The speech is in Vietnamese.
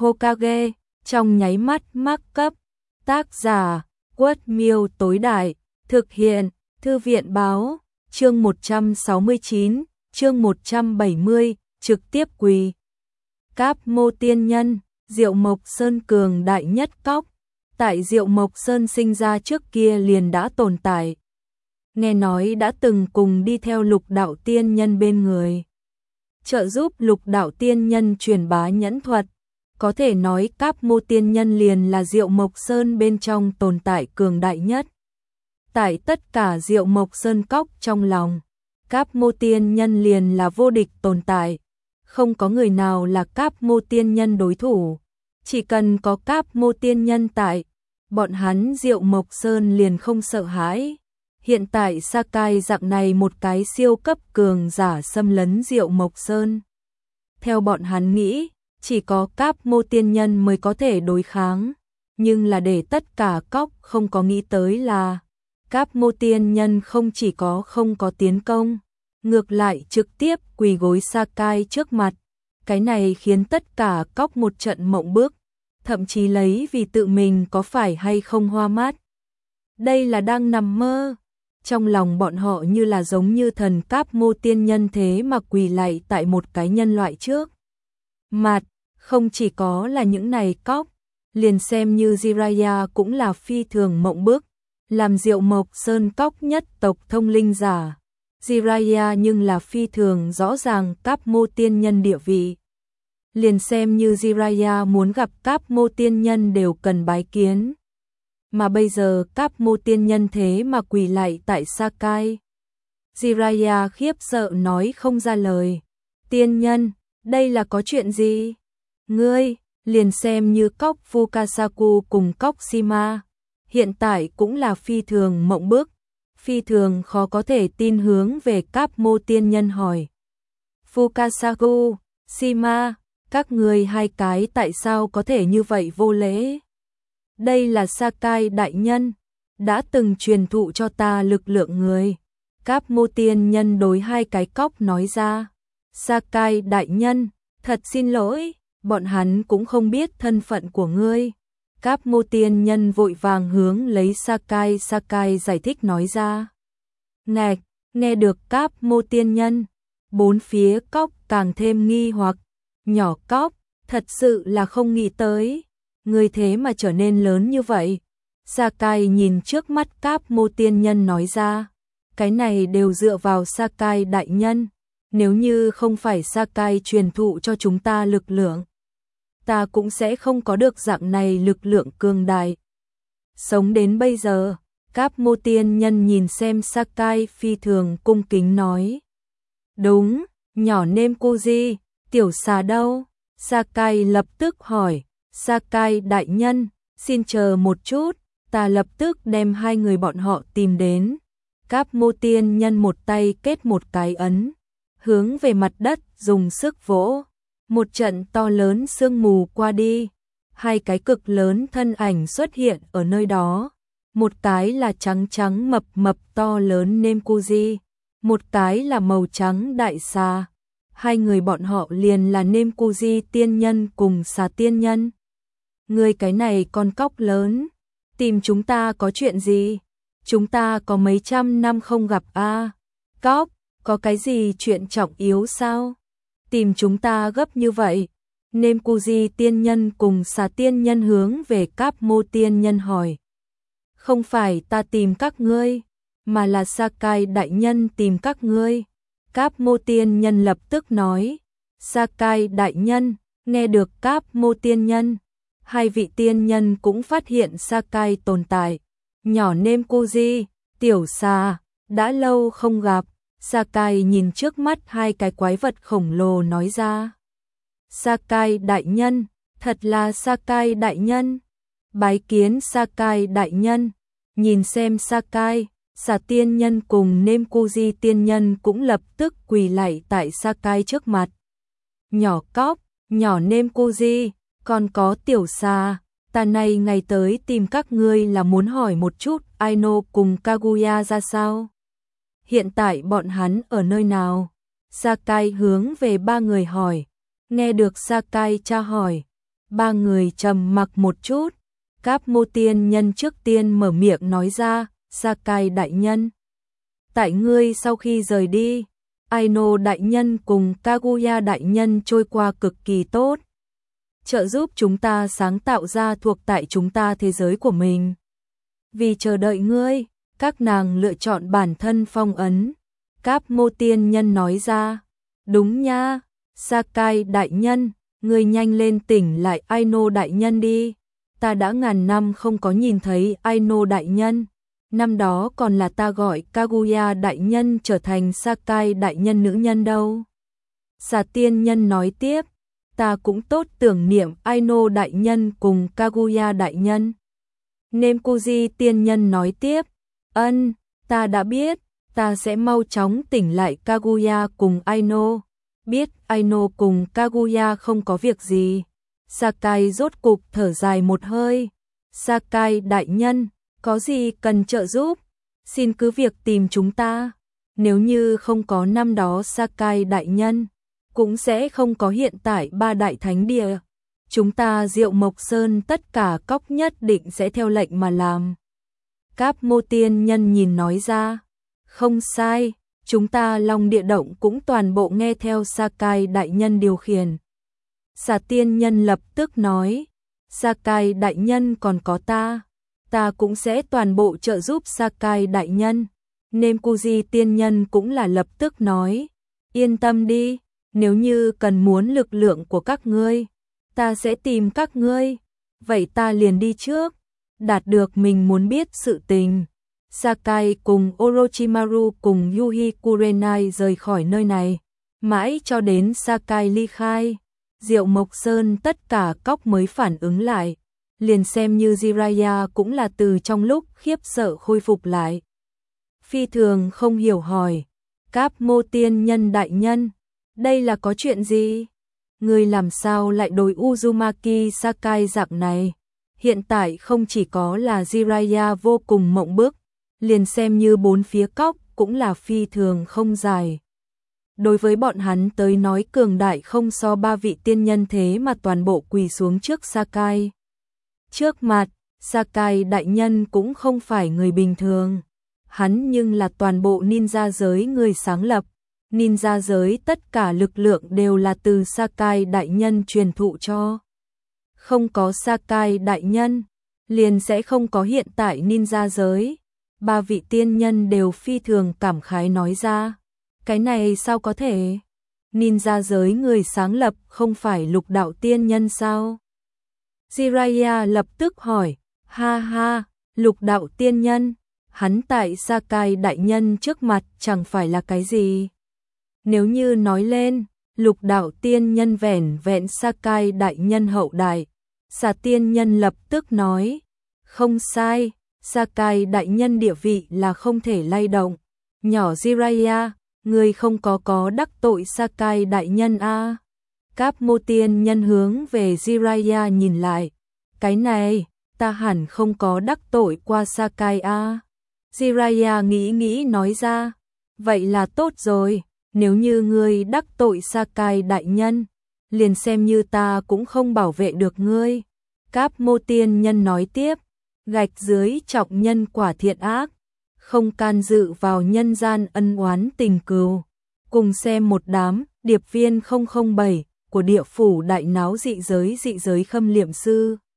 Hokage, trong nháy mắt mắc cấp. Tác giả, Quất Miêu tối đại, thực hiện, Thư viện báo, chương 169, chương 170, trực tiếp quỳ. Cáp Mô Tiên Nhân, Diệu Mộc Sơn cường đại nhất cóc, tại Diệu Mộc Sơn sinh ra trước kia liền đã tồn tại. Nghe nói đã từng cùng đi theo Lục Đạo Tiên Nhân bên người, trợ giúp Lục Đạo Tiên Nhân truyền bá nhẫn thuật. Có thể nói Cáp Mô Tiên Nhân liền là Diệu Mộc Sơn bên trong tồn tại cường đại nhất. Tại tất cả Diệu Mộc Sơn cóc trong lòng, Cáp Mô Tiên Nhân liền là vô địch tồn tại. Không có người nào là Cáp Mô Tiên Nhân đối thủ. Chỉ cần có Cáp Mô Tiên Nhân tại, bọn hắn Diệu Mộc Sơn liền không sợ hãi. Hiện tại Sakai dạng này một cái siêu cấp cường giả xâm lấn Diệu Mộc Sơn. Theo bọn hắn nghĩ, chỉ có Cáp Mô Tiên Nhân mới có thể đối kháng. Nhưng là để tất cả cóc không có nghĩ tới là Cáp Mô Tiên Nhân không chỉ có không có tiến công, ngược lại trực tiếp quỳ gối Sakai trước mặt. Cái này khiến tất cả cóc một trận mộng bức, thậm chí lấy vì tự mình có phải hay không hoa mắt. Đây là đang nằm mơ. Trong lòng bọn họ như là giống như thần Cáp Mô Tiên Nhân thế mà quỳ lạy tại một cái nhân loại trước mặt. Không chỉ có là những này cóc, liền xem như Jiraiya cũng là phi thường mộng bức. Làm Diệu Mộc Sơn cóc nhất tộc thông linh giả, Jiraiya nhưng là phi thường rõ ràng Cáp Mô Tiên Nhân địa vị. Liền xem như Jiraiya muốn gặp Cáp Mô Tiên Nhân đều cần bái kiến. Mà bây giờ Cáp Mô Tiên Nhân thế mà quỳ lạy tại Sakai. Jiraiya khiếp sợ nói không ra lời. Tiên Nhân, đây là có chuyện gì? Ngươi, liền xem như cóc Fukasaku cùng cóc Shima, hiện tại cũng là phi thường mộng bức, phi thường khó có thể tin hướng về Cáp Mô Tiên Nhân hỏi. Fukasaku, Shima, các người hai cái tại sao có thể như vậy vô lễ? Đây là Sakai đại nhân, đã từng truyền thụ cho ta lực lượng người. Cáp Mô Tiên Nhân đối hai cái cóc nói ra. Sakai đại nhân, thật xin lỗi, bọn hắn cũng không biết thân phận của ngươi. Cáp Mô Tiên Nhân vội vàng hướng lấy Sakai giải thích nói ra. Ngạch, nghe được Cáp Mô Tiên Nhân, bốn phía cóc càng thêm nghi hoặc. Nhỏ cóc, thật sự là không nghĩ tới, ngươi thế mà trở nên lớn như vậy. Sakai nhìn trước mắt Cáp Mô Tiên Nhân nói ra. Cái này đều dựa vào Sakai đại nhân. Nếu như không phải Sakai truyền thụ cho chúng ta lực lượng, ta cũng sẽ không có được dạng này lực lượng cường đại. Sống đến bây giờ, Cáp Mô Tiên Nhân nhìn xem Sakai phi thường cung kính nói. Đúng, nhỏ Nemkuji, tiểu xà đâu? Sakai lập tức hỏi. Sakai đại nhân, xin chờ một chút, ta lập tức đem hai người bọn họ tìm đến. Cáp Mô Tiên Nhân một tay kết một cái ấn, hướng về mặt đất dùng sức vỗ. Một trận to lớn sương mù qua đi, hai cái cực lớn thân ảnh xuất hiện ở nơi đó. Một cái là trắng trắng mập mập to lớn Nemkuji, một cái là màu trắng đại xà. Hai người bọn họ liền là Nemkuji tiên nhân cùng xà tiên nhân. Người cái này con cóc lớn, tìm chúng ta có chuyện gì? Chúng ta có mấy trăm năm không gặp a. Cóc, có cái gì chuyện trọng yếu sao? Tìm chúng ta gấp như vậy. Nemkuji tiên nhân cùng xà tiên nhân hướng về Cáp Mô Tiên Nhân hỏi. Không phải ta tìm các ngươi, mà là Sakai đại nhân tìm các ngươi. Cáp Mô Tiên Nhân lập tức nói. Sakai đại nhân, nghe được Cáp Mô Tiên Nhân, hai vị tiên nhân cũng phát hiện Sakai tồn tại. Nhỏ Nemkuji, tiểu xà, đã lâu không gặp. Sakai nhìn trước mắt hai cái quái vật khổng lồ nói ra. Sakai đại nhân, thật là Sakai đại nhân. Bái kiến Sakai đại nhân. Nhìn xem Sakai, xà tiên nhân cùng Nemkuji tiên nhân cũng lập tức quỳ lạy tại Sakai trước mặt. Nhỏ cóc, nhỏ Nemkuji, còn có tiểu xà, ta này ngày tới tìm các ngươi là muốn hỏi một chút Aino cùng Kaguya ra sao? Hiện tại bọn hắn ở nơi nào? Sakai hướng về ba người hỏi. Nghe được Sakai tra hỏi, Ba người trầm mặc một chút, Cáp Mô tiên nhân trước tiên mở miệng nói ra, Sakai đại nhân. Tại ngươi sau khi rời đi, Aino đại nhân cùng Kaguya đại nhân trôi qua cực kỳ tốt, trợ giúp chúng ta sáng tạo ra thuộc tại chúng ta thế giới của mình. Vì chờ đợi ngươi, các nàng lựa chọn bản thân phong ấn. Cáp Mô tiên nhân nói ra, đúng nha, Sakai đại nhân, ngươi nhanh lên tỉnh lại Aino đại nhân đi. Ta đã ngàn năm không có nhìn thấy Aino đại nhân. Năm đó còn là ta gọi Kaguya đại nhân trở thành Sakai đại nhân nữ nhân đâu. Xà tiên nhân nói tiếp, ta cũng tốt tưởng niệm Aino đại nhân cùng Kaguya đại nhân. Nemkuji tiên nhân nói tiếp, ta đã biết, ta sẽ mau chóng tỉnh lại Kaguya cùng Aino. Biết Aino cùng Kaguya không có việc gì. Sakai rốt cục thở dài một hơi. Sakai đại nhân, có gì cần trợ giúp, xin cứ việc tìm chúng ta. Nếu như không có năm đó Sakai đại nhân, cũng sẽ không có hiện tại ba đại thánh địa. Chúng ta Diệu Mộc Sơn tất cả cóc nhất định sẽ theo lệnh mà làm. Cáp Mô tiên nhân nhìn nói ra, không sai, chúng ta Long Địa Động cũng toàn bộ nghe theo Sakai đại nhân điều khiển. Xà tiên nhân lập tức nói, Sakai đại nhân còn có ta cũng sẽ toàn bộ trợ giúp Sakai đại nhân. Nemkuji tiên nhân cũng là lập tức nói, yên tâm đi, nếu như cần muốn lực lượng của các ngươi, ta sẽ tìm các ngươi, vậy ta liền đi trước, đạt được mình muốn biết sự tình. Sakai cùng Orochimaru cùng Yuhi Kurenai rời khỏi nơi này, mãi cho đến Sakai ly khai, Diệu Mộc Sơn tất cả cóc mới phản ứng lại, liền xem như Jiraiya cũng là từ trong lúc khiếp sợ khôi phục lại. Phi thường không hiểu hỏi, Cáp Mô tiên nhân đại nhân, đây là có chuyện gì? Người làm sao lại đối Uzumaki Sakai dạng này? Hiện tại không chỉ có là Jiraiya vô cùng mộng bức, liền xem như bốn phía cóc cũng là phi thường không dài. Đối với bọn hắn tới nói cường đại không so ba vị tiên nhân thế mà toàn bộ quỳ xuống trước Sakai. Trước mặt, Sakai đại nhân cũng không phải người bình thường. Hắn nhưng là toàn bộ ninja giới người sáng lập. Ninja giới tất cả lực lượng đều là từ Sakai đại nhân truyền thụ cho. Không có Sakai đại nhân, liền sẽ không có hiện tại ninja giới. Ba vị tiên nhân đều phi thường cảm khái nói ra. Cái này sao có thể? Ninja giới người sáng lập không phải Lục đạo tiên nhân sao? Jiraiya lập tức hỏi, ha ha, Lục đạo tiên nhân, hắn tại Sakai đại nhân trước mặt chẳng phải là cái gì? Nếu như nói lên, Lục đạo tiên nhân vẻn vẹn Sakai đại nhân hậu đại, Xà tiên nhân lập tức nói, không sai, Sakai đại nhân địa vị là không thể lay động. Nhỏ Jiraiya, người không có đắc tội Sakai đại nhân a? Cáp Mô tiên nhân hướng về Jiraiya nhìn lại. Cái này, ta hẳn không có đắc tội qua Sakai a. Jiraiya nghĩ nói ra. Vậy là tốt rồi, nếu như ngươi đắc tội Sakai đại nhân, liền xem như ta cũng không bảo vệ được ngươi. Cáp Mô tiên nhân nói tiếp, gạch dưới trọng nhân quả thiện ác, không can dự vào nhân gian ân oán tình cừu. Cùng xem một đám, điệp viên 007 của địa phủ đại náo dị giới khâm liệm sư.